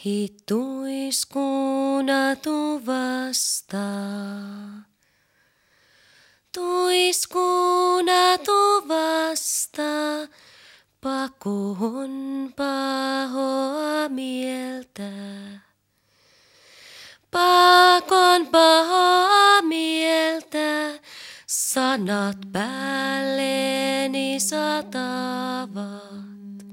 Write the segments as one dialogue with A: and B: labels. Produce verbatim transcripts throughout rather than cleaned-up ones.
A: Hittuiskuna tu vastaa. Tuiskuna tu vastaa, pakon pahoa mieltä. Pakon pahoa mieltä, sanat päälleni satavat.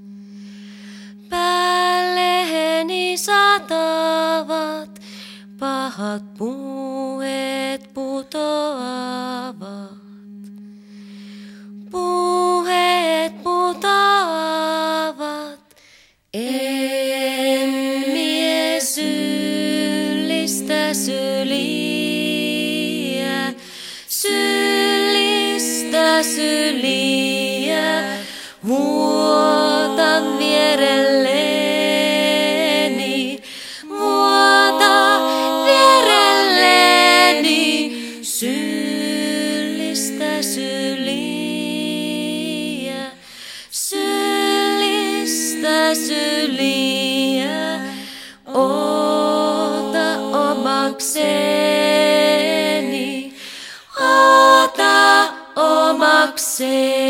A: Päälleni satavat, pahat puheet putoavat. Puheet putoavat, en mie syyllistä syliä, syyllistä syliä, vuotan vierelleni, vuota vierelleni, syyllistä syliä, syyllistä syliä, ota omakseni, ota omakseni.